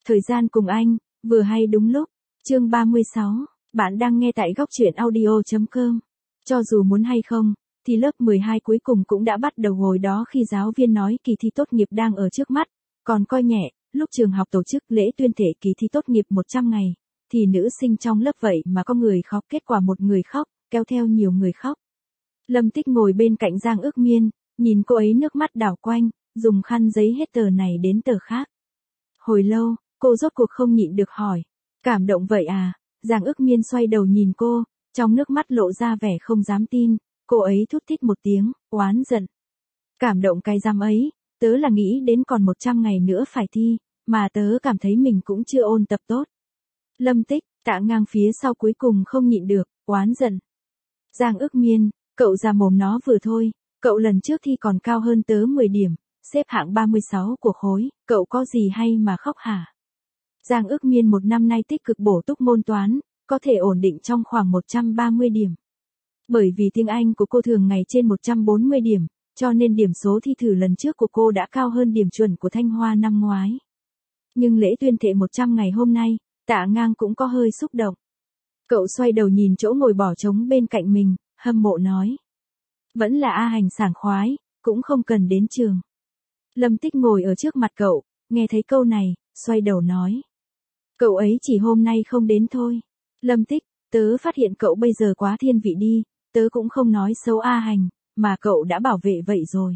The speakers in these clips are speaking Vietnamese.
Thời gian cùng anh, vừa hay đúng lúc. Chương 36, bạn đang nghe tại góc truyện audio.com. Cho dù muốn hay không, thì lớp 12 cuối cùng cũng đã bắt đầu hồi đó khi giáo viên nói kỳ thi tốt nghiệp đang ở trước mắt, còn coi nhẹ, lúc trường học tổ chức lễ tuyên thệ kỳ thi tốt nghiệp 100 ngày, thì nữ sinh trong lớp vậy mà có người khóc, kết quả một người khóc, kéo theo nhiều người khóc. Lâm Tích ngồi bên cạnh Giang Ước Miên, nhìn cô ấy nước mắt đảo quanh, dùng khăn giấy hết tờ này đến tờ khác. Hồi lâu, cô rốt cuộc không nhịn được hỏi, cảm động vậy à? Giang Ước Miên xoay đầu nhìn cô, trong nước mắt lộ ra vẻ không dám tin, cô ấy thút thít một tiếng, oán giận. Cảm động cái dám ấy, tớ là nghĩ đến còn 100 ngày nữa phải thi, mà tớ cảm thấy mình cũng chưa ôn tập tốt. Lâm Tích, Tạ Ngang phía sau cuối cùng không nhịn được, oán giận. Giang Ước Miên, cậu ra mồm nó vừa thôi, cậu lần trước thi còn cao hơn tớ 10 điểm, xếp hạng 36 của khối, cậu có gì hay mà khóc hả? Giang Ước Miên một năm nay tích cực bổ túc môn toán, có thể ổn định trong khoảng 130 điểm. Bởi vì tiếng Anh của cô thường ngày trên 140 điểm, cho nên điểm số thi thử lần trước của cô đã cao hơn điểm chuẩn của Thanh Hoa năm ngoái. Nhưng lễ tuyên thệ 100 ngày hôm nay, Tạ Ngang cũng có hơi xúc động. Cậu xoay đầu nhìn chỗ ngồi bỏ trống bên cạnh mình, hâm mộ nói. Vẫn là A Hành sảng khoái, cũng không cần đến trường. Lâm Tích ngồi ở trước mặt cậu, nghe thấy câu này, xoay đầu nói. Cậu ấy chỉ hôm nay không đến thôi. Lâm Tích, tớ phát hiện cậu bây giờ quá thiên vị đi, tớ cũng không nói xấu A Hành, mà cậu đã bảo vệ vậy rồi.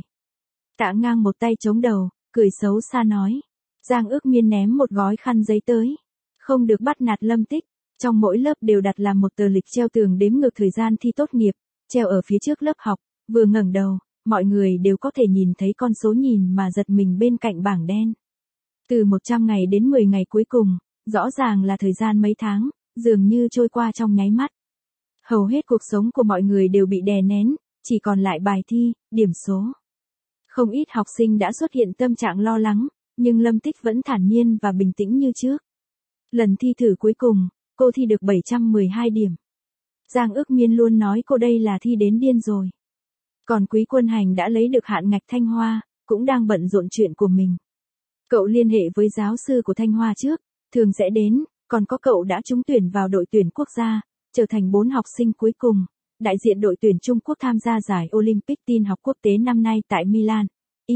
Tạ Ngang một tay chống đầu, cười xấu xa nói. Giang Ước Miên ném một gói khăn giấy tới. Không được bắt nạt Lâm Tích, trong mỗi lớp đều đặt làm một tờ lịch treo tường đếm ngược thời gian thi tốt nghiệp, treo ở phía trước lớp học, vừa ngẩng đầu, mọi người đều có thể nhìn thấy con số nhìn mà giật mình bên cạnh bảng đen. Từ 100 ngày đến 10 ngày cuối cùng, rõ ràng là thời gian mấy tháng, dường như trôi qua trong nháy mắt. Hầu hết cuộc sống của mọi người đều bị đè nén, chỉ còn lại bài thi, điểm số. Không ít học sinh đã xuất hiện tâm trạng lo lắng, nhưng Lâm Tích vẫn thản nhiên và bình tĩnh như trước. Lần thi thử cuối cùng, cô thi được 712 điểm. Giang Ước Miên luôn nói cô đây là thi đến điên rồi. Còn Quý Quân Hành đã lấy được hạn ngạch Thanh Hoa, cũng đang bận rộn chuyện của mình. Cậu liên hệ với giáo sư của Thanh Hoa trước, thường sẽ đến, còn có cậu đã trúng tuyển vào đội tuyển quốc gia, trở thành 4 học sinh cuối cùng, đại diện đội tuyển Trung Quốc tham gia giải Olympic tin học quốc tế năm nay tại Milan.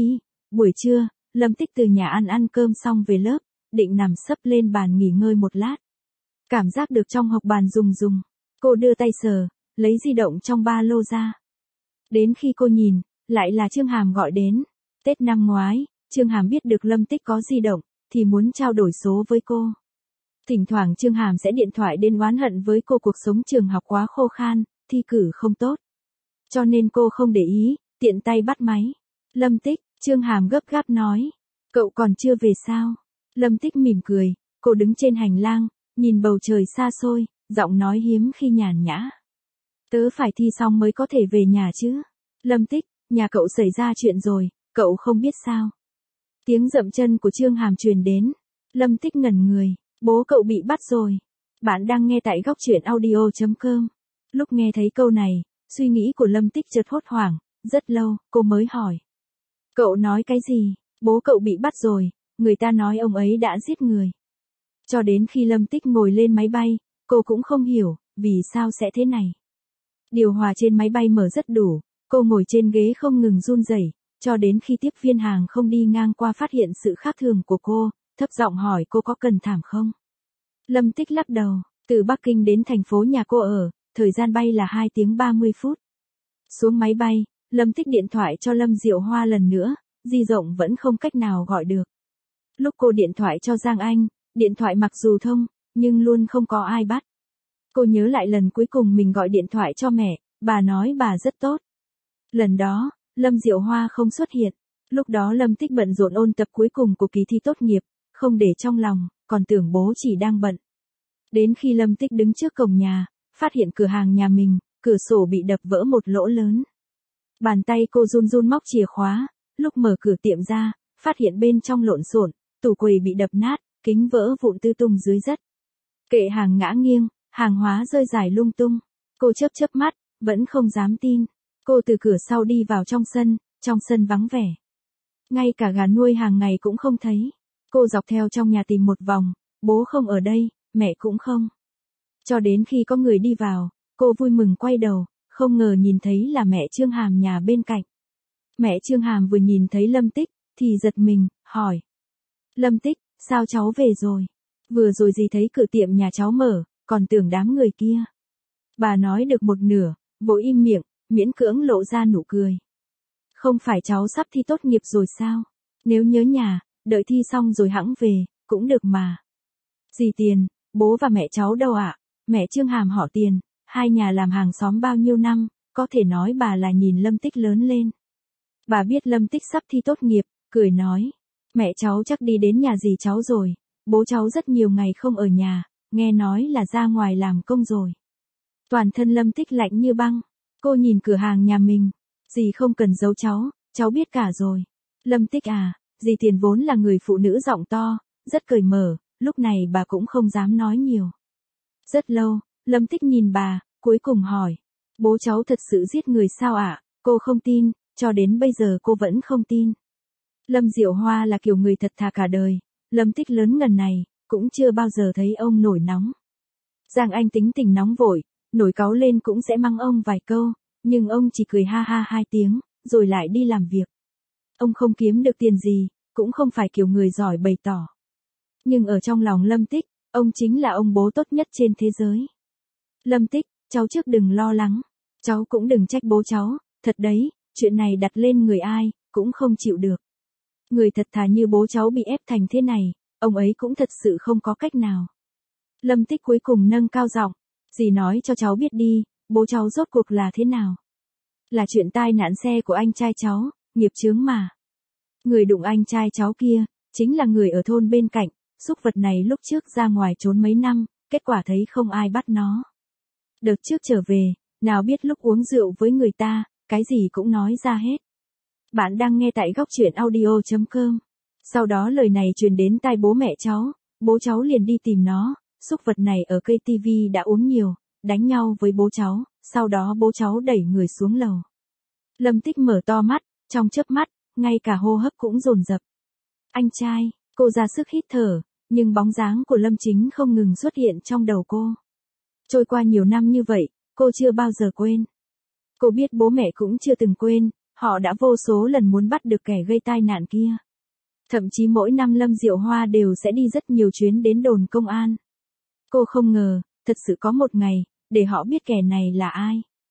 Buổi trưa, Lâm Tích từ nhà ăn cơm xong về lớp, định nằm sấp lên bàn nghỉ ngơi một lát. Cảm giác được trong học bàn rùng rùng, cô đưa tay sờ, lấy di động trong ba lô ra. Đến khi cô nhìn, lại là Trương Hàm gọi đến. Tết năm ngoái, Trương Hàm biết được Lâm Tích có di động, thì muốn trao đổi số với cô. Thỉnh thoảng Trương Hàm sẽ điện thoại đến oán hận với cô cuộc sống trường học quá khô khan, thi cử không tốt. Cho nên cô không để ý, tiện tay bắt máy. Lâm Tích, Trương Hàm gấp gáp nói. Cậu còn chưa về sao? Lâm Tích mỉm cười, cô đứng trên hành lang, nhìn bầu trời xa xôi, giọng nói hiếm khi nhàn nhã. Tớ phải thi xong mới có thể về nhà chứ. Lâm Tích, nhà cậu xảy ra chuyện rồi, cậu không biết sao? Tiếng dậm chân của Trương Hàm truyền đến. Lâm Tích ngẩn người, bố cậu bị bắt rồi. Bạn đang nghe tại góc truyện audio.com. Lúc nghe thấy câu này, suy nghĩ của Lâm Tích chợt hốt hoảng, rất lâu, cô mới hỏi. Cậu nói cái gì? Bố cậu bị bắt rồi, người ta nói ông ấy đã giết người. Cho đến khi Lâm Tích ngồi lên máy bay, cô cũng không hiểu, vì sao sẽ thế này. Điều hòa trên máy bay mở rất đủ, cô ngồi trên ghế không ngừng run rẩy, cho đến khi tiếp viên hàng không đi ngang qua phát hiện sự khác thường của cô, thấp giọng hỏi cô có cần thảm không. Lâm Tích lắc đầu, từ Bắc Kinh đến thành phố nhà cô ở, thời gian bay là 2 tiếng 30 phút. Xuống máy bay, Lâm Tích điện thoại cho Lâm Diệu Hoa lần nữa, di động vẫn không cách nào gọi được. Lúc cô điện thoại cho Giang Anh, điện thoại mặc dù thông, nhưng luôn không có ai bắt. Cô nhớ lại lần cuối cùng mình gọi điện thoại cho mẹ, bà nói bà rất tốt. Lần đó, Lâm Diệu Hoa không xuất hiện. Lúc đó Lâm Tích bận rộn ôn tập cuối cùng của kỳ thi tốt nghiệp, không để trong lòng, còn tưởng bố chỉ đang bận. Đến khi Lâm Tích đứng trước cổng nhà, phát hiện cửa hàng nhà mình, cửa sổ bị đập vỡ một lỗ lớn. Bàn tay cô run run móc chìa khóa, lúc mở cửa tiệm ra, phát hiện bên trong lộn xộn, tủ quầy bị đập nát, kính vỡ vụn tứ tung dưới đất. Kệ hàng ngã nghiêng, hàng hóa rơi rải lung tung. Cô chớp chớp mắt, vẫn không dám tin. Cô từ cửa sau đi vào trong sân vắng vẻ. Ngay cả gà nuôi hàng ngày cũng không thấy. Cô dọc theo trong nhà tìm một vòng, bố không ở đây, mẹ cũng không. Cho đến khi có người đi vào, cô vui mừng quay đầu, không ngờ nhìn thấy là mẹ Trương Hàm nhà bên cạnh. Mẹ Trương Hàm vừa nhìn thấy Lâm Tích, thì giật mình, hỏi. Lâm Tích, sao cháu về rồi? Vừa rồi dì thấy cửa tiệm nhà cháu mở, còn tưởng đám người kia. Bà nói được một nửa, vội im miệng, miễn cưỡng lộ ra nụ cười. Không phải cháu sắp thi tốt nghiệp rồi sao? Nếu nhớ nhà, đợi thi xong rồi hẵng về, cũng được mà. Dì Tiền, bố và mẹ cháu đâu ạ? Mẹ Trương Hàm họ Tiền, hai nhà làm hàng xóm bao nhiêu năm, có thể nói bà là nhìn Lâm Tích lớn lên. Bà biết Lâm Tích sắp thi tốt nghiệp, cười nói. Mẹ cháu chắc đi đến nhà dì cháu rồi, bố cháu rất nhiều ngày không ở nhà, nghe nói là ra ngoài làm công rồi. Toàn thân Lâm Tích lạnh như băng, cô nhìn cửa hàng nhà mình. Dì không cần giấu cháu biết cả rồi. Lâm Tích à, dì Tiền vốn là người phụ nữ giọng to, rất cởi mở, lúc này bà cũng không dám nói nhiều. Rất lâu, Lâm Tích nhìn bà, cuối cùng hỏi. Bố cháu thật sự giết người sao ạ? Cô không tin, cho đến bây giờ cô vẫn không tin. Lâm Diệu Hoa là kiểu người thật thà cả đời, Lâm Tích lớn ngần này, cũng chưa bao giờ thấy ông nổi nóng. Giang Anh tính tình nóng vội, nổi cáu lên cũng sẽ mắng ông vài câu, nhưng ông chỉ cười ha ha 2 tiếng, rồi lại đi làm việc. Ông không kiếm được tiền gì, cũng không phải kiểu người giỏi bày tỏ. Nhưng ở trong lòng Lâm Tích, ông chính là ông bố tốt nhất trên thế giới. Lâm Tích, cháu trước đừng lo lắng, cháu cũng đừng trách bố cháu, thật đấy, chuyện này đặt lên người ai, cũng không chịu được. Người thật thà như bố cháu bị ép thành thế này, ông ấy cũng thật sự không có cách nào. Lâm Tích cuối cùng nâng cao giọng, dì nói cho cháu biết đi, bố cháu rốt cuộc là thế nào? Là chuyện tai nạn xe của anh trai cháu, nghiệp chướng mà. Người đụng anh trai cháu kia, chính là người ở thôn bên cạnh, súc vật này lúc trước ra ngoài trốn mấy năm, kết quả thấy không ai bắt nó. Đợt trước trở về, nào biết lúc uống rượu với người ta, cái gì cũng nói ra hết. Bạn đang nghe tại góc truyện audio.com. Sau đó lời này truyền đến tai bố mẹ cháu, bố cháu liền đi tìm nó, súc vật này ở cây tivi đã uống nhiều, đánh nhau với bố cháu, sau đó bố cháu đẩy người xuống lầu. Lâm Tích mở to mắt, trong chớp mắt, ngay cả hô hấp cũng dồn dập. Anh trai, cô ra sức hít thở, nhưng bóng dáng của Lâm Chính không ngừng xuất hiện trong đầu cô. Trôi qua nhiều năm như vậy, cô chưa bao giờ quên. Cô biết bố mẹ cũng chưa từng quên, họ đã vô số lần muốn bắt được kẻ gây tai nạn kia. Thậm chí mỗi năm Lâm Diệu Hoa đều sẽ đi rất nhiều chuyến đến đồn công an. Cô không ngờ, thật sự có một ngày, để họ biết kẻ này là ai.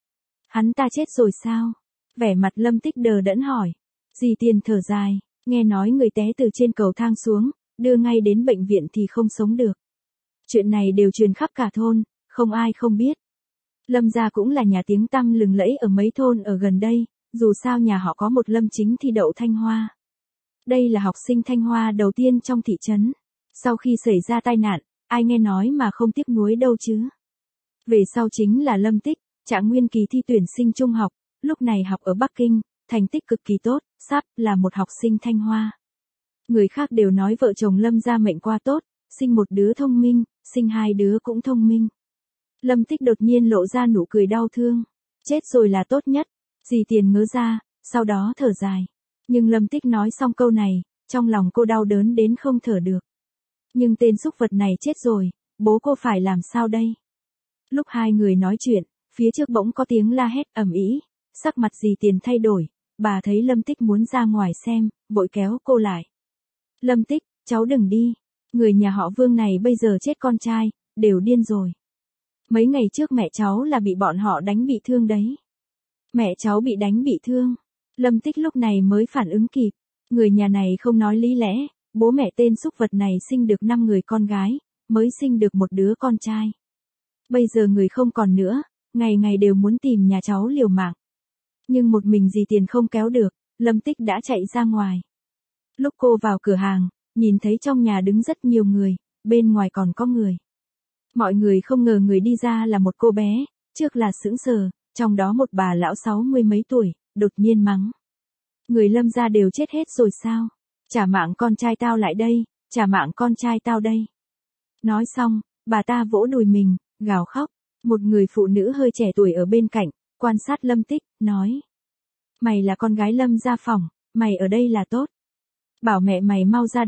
Hắn ta chết rồi sao? Vẻ mặt Lâm Tích đờ đẫn hỏi. Dì Tiền thở dài, nghe nói người té từ trên cầu thang xuống, đưa ngay đến bệnh viện thì không sống được. Chuyện này đều truyền khắp cả thôn, không ai không biết. Lâm gia cũng là nhà tiếng tăm lừng lẫy ở mấy thôn ở gần đây, dù sao nhà họ có một Lâm Chính thi đậu Thanh Hoa. Đây là học sinh Thanh Hoa đầu tiên trong thị trấn. Sau khi xảy ra tai nạn, ai nghe nói mà không tiếc nuối đâu chứ. Về sau chính là Lâm Tích, trạng nguyên kỳ thi tuyển sinh trung học, lúc này học ở Bắc Kinh, thành tích cực kỳ tốt, sắp là một học sinh Thanh Hoa. Người khác đều nói vợ chồng Lâm gia mệnh qua tốt, sinh một đứa thông minh, sinh 2 đứa cũng thông minh. Lâm Tích đột nhiên lộ ra nụ cười đau thương. Chết rồi là tốt nhất. Dì Tiền ngớ ra, sau đó thở dài. Nhưng Lâm Tích nói xong câu này, trong lòng cô đau đớn đến không thở được. Nhưng tên súc vật này chết rồi, bố cô phải làm sao đây? Lúc hai người nói chuyện, phía trước bỗng có tiếng la hét ầm ĩ, sắc mặt dì Tiền thay đổi, bà thấy Lâm Tích muốn ra ngoài xem, vội kéo cô lại. Lâm Tích, cháu đừng đi, người nhà họ Vương này bây giờ chết con trai, đều điên rồi. Mấy ngày trước mẹ cháu là bị bọn họ đánh bị thương đấy. Mẹ cháu bị đánh bị thương. Lâm Tích lúc này mới phản ứng kịp. Người nhà này không nói lý lẽ, bố mẹ tên súc vật này sinh được 5 người con gái, mới sinh được một đứa con trai. Bây giờ người không còn nữa, ngày ngày đều muốn tìm nhà cháu liều mạng. Nhưng một mình dì Tiền không kéo được, Lâm Tích đã chạy ra ngoài. Lúc cô vào cửa hàng, nhìn thấy trong nhà đứng rất nhiều người, bên ngoài còn có người. Mọi người không ngờ người đi ra là một cô bé, trước là sững sờ, trong đó một bà lão 60 mấy tuổi, đột nhiên mắng. Người Lâm gia đều chết hết rồi sao? Trả mạng con trai tao lại đây, trả mạng con trai tao đây. Nói xong, bà ta vỗ đùi mình, gào khóc. Một người phụ nữ hơi trẻ tuổi ở bên cạnh, quan sát Lâm Tích, nói. Mày là con gái Lâm gia phỏng, mày ở đây là tốt. Bảo mẹ mày mau ra đây,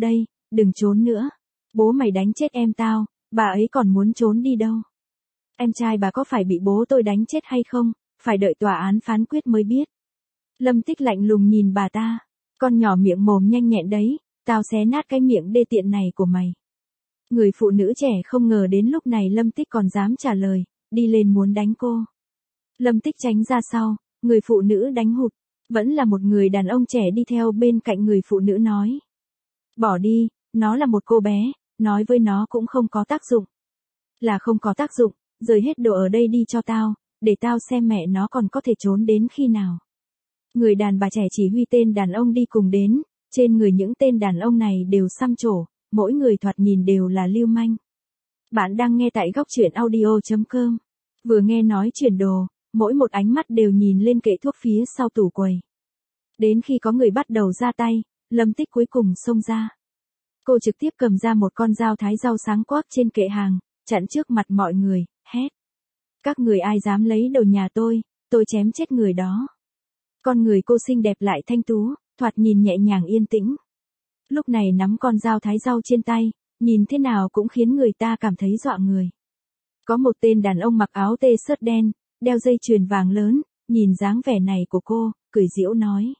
đừng trốn nữa. Bố mày đánh chết em tao, bà ấy còn muốn trốn đi đâu. Em trai bà có phải bị bố tôi đánh chết hay không, phải đợi tòa án phán quyết mới biết. Lâm Tích lạnh lùng nhìn bà ta. Con nhỏ miệng mồm nhanh nhẹn đấy, tao xé nát cái miệng đê tiện này của mày. Người phụ nữ trẻ không ngờ đến lúc này Lâm Tích còn dám trả lời, đi lên muốn đánh cô. Lâm Tích tránh ra sau, người phụ nữ đánh hụt. Vẫn là một người đàn ông trẻ đi theo bên cạnh người phụ nữ nói. Bỏ đi, nó là một cô bé, nói với nó cũng không có tác dụng. Là không có tác dụng, rời hết đồ ở đây đi cho tao, để tao xem mẹ nó còn có thể trốn đến khi nào. Người đàn bà trẻ chỉ huy tên đàn ông đi cùng đến, trên người những tên đàn ông này đều xăm trổ, mỗi người thoạt nhìn đều là lưu manh. Bạn đang nghe tại góc truyện audio.com. Vừa nghe nói chuyển đồ, mỗi một ánh mắt đều nhìn lên kệ thuốc phía sau tủ quầy. Đến khi có người bắt đầu ra tay, Lâm Tích cuối cùng xông ra. Cô trực tiếp cầm ra một con dao thái rau sáng quắc trên kệ hàng, chặn trước mặt mọi người, hét. Các người ai dám lấy đồ nhà tôi chém chết người đó. Con người cô xinh đẹp lại thanh tú, thoạt nhìn nhẹ nhàng yên tĩnh. Lúc này nắm con dao thái rau trên tay, nhìn thế nào cũng khiến người ta cảm thấy dọa người. Có một tên đàn ông mặc áo t-shirt đen, đeo dây chuyền vàng lớn, nhìn dáng vẻ này của cô, cười giễu nói.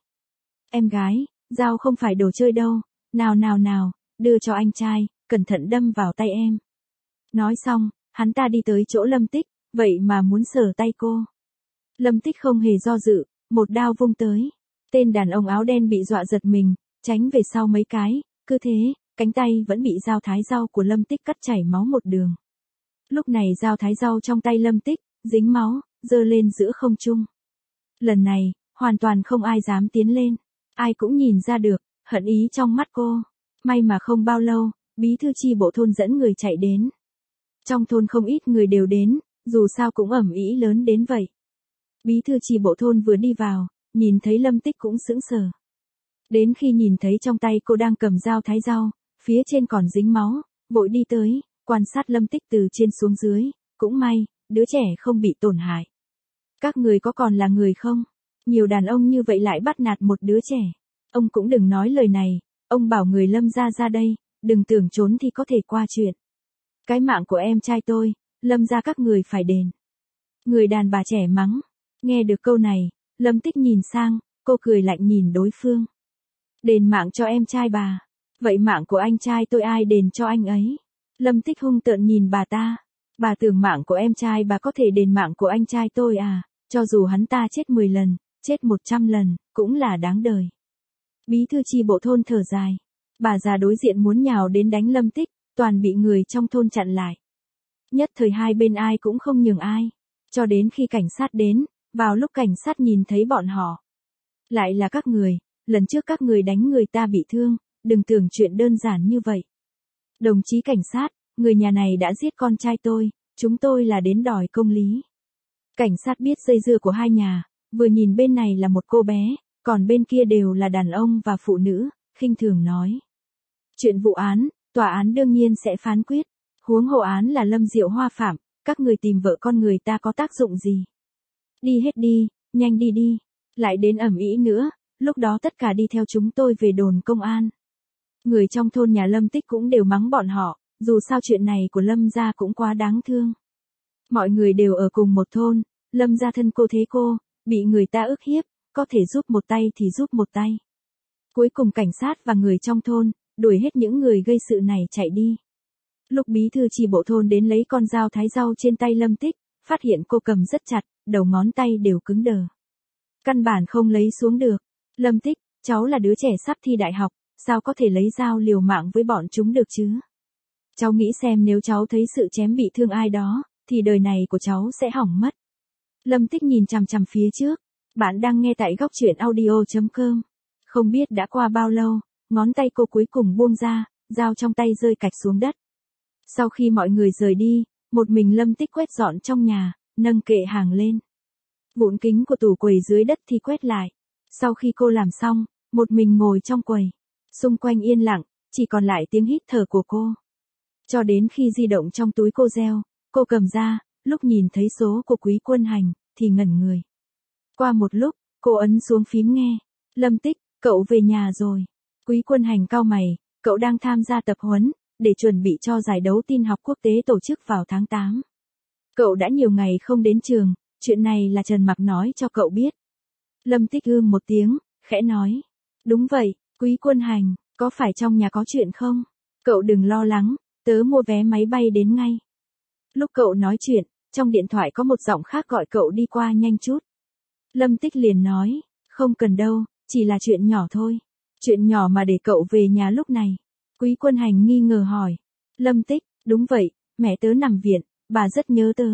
Em gái, dao không phải đồ chơi đâu, nào, đưa cho anh trai, cẩn thận đâm vào tay em. Nói xong, hắn ta đi tới chỗ Lâm Tích, vậy mà muốn sờ tay cô. Lâm Tích không hề do dự, một đao vung tới. Tên đàn ông áo đen bị dọa giật mình, tránh về sau mấy cái, cứ thế, cánh tay vẫn bị dao thái rau của Lâm Tích cắt chảy máu một đường. Lúc này dao thái rau trong tay Lâm Tích, dính máu, giơ lên giữa không trung. Lần này, hoàn toàn không ai dám tiến lên. Ai cũng nhìn ra được, hận ý trong mắt cô. May mà không bao lâu, bí thư chi bộ thôn dẫn người chạy đến. Trong thôn không ít người đều đến, dù sao cũng ầm ĩ lớn đến vậy. Bí thư chi bộ thôn vừa đi vào, nhìn thấy Lâm Tích cũng sững sờ. Đến khi nhìn thấy trong tay cô đang cầm dao thái rau, phía trên còn dính máu, vội đi tới, quan sát Lâm Tích từ trên xuống dưới, cũng may, đứa trẻ không bị tổn hại. Các người có còn là người không? Nhiều đàn ông như vậy lại bắt nạt một đứa trẻ. Ông cũng đừng nói lời này, ông bảo người Lâm ra đây, đừng tưởng trốn thì có thể qua chuyện. Cái mạng của em trai tôi, Lâm ra các người phải đền. Người đàn bà trẻ mắng. Nghe được câu này, Lâm Tích nhìn sang, cô cười lạnh nhìn đối phương. Đền mạng cho em trai bà. Vậy mạng của anh trai tôi ai đền cho anh ấy? Lâm Tích hung tợn nhìn bà ta. Bà tưởng mạng của em trai bà có thể đền mạng của anh trai tôi à? Cho dù hắn ta chết 10 lần, chết 100 lần, cũng là đáng đời. Bí thư chi bộ thôn thở dài. Bà già đối diện muốn nhào đến đánh Lâm Tích, toàn bị người trong thôn chặn lại. Nhất thời hai bên ai cũng không nhường ai. Cho đến khi cảnh sát đến, vào lúc cảnh sát nhìn thấy bọn họ. Lại là các người, lần trước các người đánh người ta bị thương, đừng tưởng chuyện đơn giản như vậy. Đồng chí cảnh sát, người nhà này đã giết con trai tôi, chúng tôi là đến đòi công lý. Cảnh sát biết dây dưa của hai nhà, vừa nhìn bên này là một cô bé, còn bên kia đều là đàn ông và phụ nữ, khinh thường nói. Chuyện vụ án, tòa án đương nhiên sẽ phán quyết, huống hồ án là Lâm Diệu Hoa phạm, các người tìm vợ con người ta có tác dụng gì? Đi hết đi, nhanh đi, lại đến ầm ĩ nữa, lúc đó tất cả đi theo chúng tôi về đồn công an. Người trong thôn nhà Lâm Tích cũng đều mắng bọn họ, dù sao chuyện này của Lâm gia cũng quá đáng thương. Mọi người đều ở cùng một thôn, Lâm gia thân cô thế cô, bị người ta ức hiếp, có thể giúp một tay thì giúp một tay. Cuối cùng cảnh sát và người trong thôn, đuổi hết những người gây sự này chạy đi. Lúc bí thư chi bộ thôn đến lấy con dao thái rau trên tay Lâm Tích, phát hiện cô cầm rất chặt, đầu ngón tay đều cứng đờ. Căn bản không lấy xuống được. Lâm Tích, cháu là đứa trẻ sắp thi đại học, sao có thể lấy dao liều mạng với bọn chúng được chứ? Cháu nghĩ xem nếu cháu thấy sự chém bị thương ai đó, thì đời này của cháu sẽ hỏng mất. Lâm Tích nhìn chằm chằm phía trước. Bạn đang nghe tại góc truyện audio.com. Không biết đã qua bao lâu, ngón tay cô cuối cùng buông ra, dao trong tay rơi cạch xuống đất. Sau khi mọi người rời đi, một mình Lâm Tích quét dọn trong nhà, nâng kệ hàng lên. Vụn kính của tủ quầy dưới đất thì quét lại. Sau khi cô làm xong, một mình ngồi trong quầy. Xung quanh yên lặng, chỉ còn lại tiếng hít thở của cô. Cho đến khi di động trong túi cô reo, cô cầm ra, lúc nhìn thấy số của Quý Quân Hành, thì ngẩn người. Qua một lúc, cô ấn xuống phím nghe. Lâm Tích, cậu về nhà rồi. Quý Quân Hành cau mày, Cậu đang tham gia tập huấn, để chuẩn bị cho giải đấu tin học quốc tế tổ chức vào tháng 8. Cậu đã nhiều ngày không đến trường, chuyện này là Trần Mặc nói cho cậu biết. Lâm Tích một tiếng, khẽ nói. Đúng vậy, Quý Quân Hành, có phải trong nhà có chuyện không? Cậu đừng lo lắng, tớ mua vé máy bay đến ngay. Lúc cậu nói chuyện, trong điện thoại có một giọng khác gọi cậu đi qua nhanh chút. Lâm Tích liền nói, không cần đâu, chỉ là chuyện nhỏ thôi. Chuyện nhỏ mà để cậu về nhà lúc này. Quý Quân Hành nghi ngờ hỏi. Lâm Tích, đúng vậy, mẹ tớ nằm viện, bà rất nhớ tớ.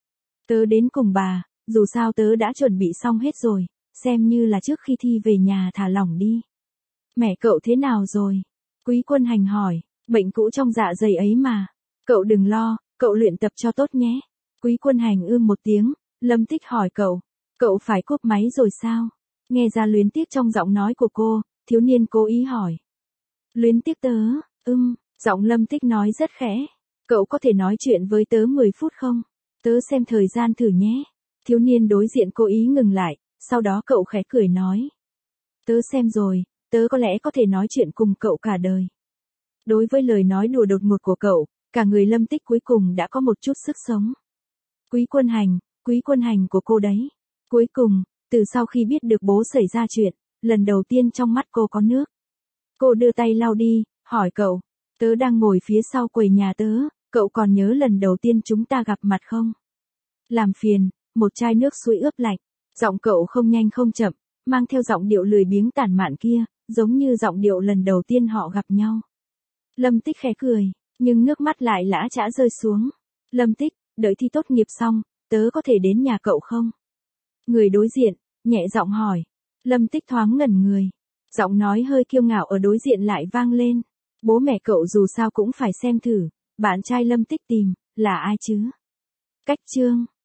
Tớ đến cùng bà, dù sao tớ đã chuẩn bị xong hết rồi, xem như là trước khi thi về nhà thả lỏng đi. Mẹ cậu thế nào rồi? Quý Quân Hành hỏi, bệnh cũ trong dạ dày ấy mà. Cậu đừng lo, cậu luyện tập cho tốt nhé. Quý Quân Hành một tiếng, Lâm Tích hỏi cậu phải cúp máy rồi sao? Nghe ra luyến tiếc trong giọng nói của cô, thiếu niên cố ý hỏi. Luyến tiếc tớ, giọng Lâm Tích nói rất khẽ. Cậu có thể nói chuyện với tớ 10 phút không? Tớ xem thời gian thử nhé. Thiếu niên đối diện cố ý ngừng lại, sau đó cậu khẽ cười nói. Tớ xem rồi, tớ có lẽ có thể nói chuyện cùng cậu cả đời. Đối với lời nói đùa đột ngột của cậu, cả người Lâm Tích cuối cùng đã có một chút sức sống. Quý Quân Hành của cô đấy. Cuối cùng, từ sau khi biết được bố xảy ra chuyện, lần đầu tiên trong mắt cô có nước. Cô đưa tay lau đi, hỏi cậu. Tớ đang ngồi phía sau quầy nhà tớ, cậu còn nhớ lần đầu tiên chúng ta gặp mặt không? Làm phiền, một chai nước suối ướp lạnh. Giọng cậu không nhanh không chậm, mang theo giọng điệu lười biếng tản mạn kia, giống như giọng điệu lần đầu tiên họ gặp nhau. Lâm Tích khẽ cười, nhưng nước mắt lại lã chã rơi xuống. Lâm Tích, đợi thi tốt nghiệp xong, tớ có thể đến nhà cậu không? Người đối diện, nhẹ giọng hỏi. Lâm Tích thoáng ngẩn người. Giọng nói hơi kiêu ngạo ở đối diện lại vang lên. Bố mẹ cậu dù sao cũng phải xem thử, bạn trai Lâm Tích tìm, là ai chứ? Cách chương